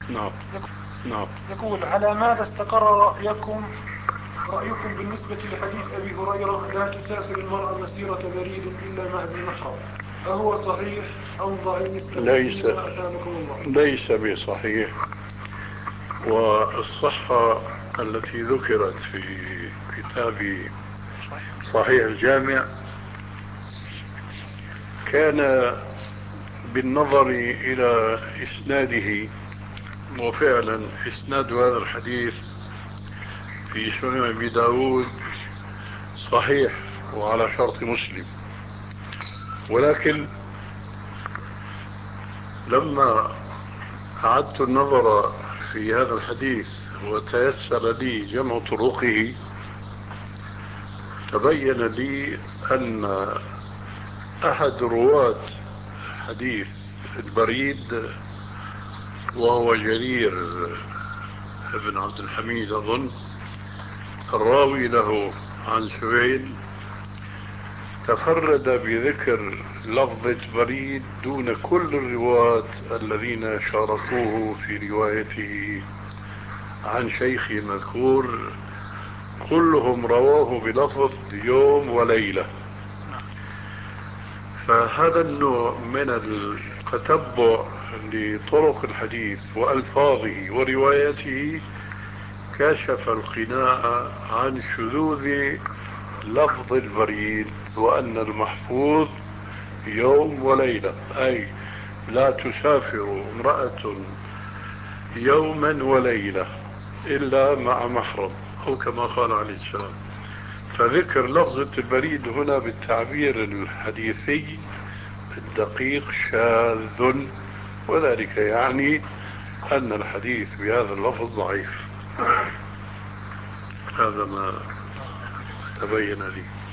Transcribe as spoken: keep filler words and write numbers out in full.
نعم نعم. يقول: على ماذا استقر رأيكم رأيكم بالنسبة لحديث أبي هريرة: لا تسافر المرأة مسيرة بريد إلا مع ذي محرم؟ أهو صحيح أو ضعيف؟ ليس الله. ليس بصحيح. والصحة التي ذكرت في كتاب صحيح الجامع كان بالنظر إلى إسناده، وفعلا إسناد هذا الحديث في سنن أبي داود صحيح وعلى شرط مسلم، ولكن لما أعدت النظر في هذا الحديث وتيسر لي جمع طرقه تبين لي أن أحد رواة حديث البريد وهو جرير بن عبد الحميد أظن الراوي له عن سهيل تفرد بذكر لفظة بريد دون كل الرواة الذين شاركوه في روايته عن شيخ مذكور، كلهم رواه بلفظ يوم وليلة. فهذا النوع من التتبع لطرق الحديث وألفاظه وروايته كشف القناع عن شذوذ لفظ البريد، وأن المحفوظ يوم وليلة، أي لا تسافر امرأة يوما وليلة إلا مع محرم، أو كما قال عليه السلام. فذكر لفظة البريد هنا بالتعبير الحديثي الدقيق شاذ، وذلك يعني أن الحديث بهذا اللفظ ضعيف. هذا ما تبين لي.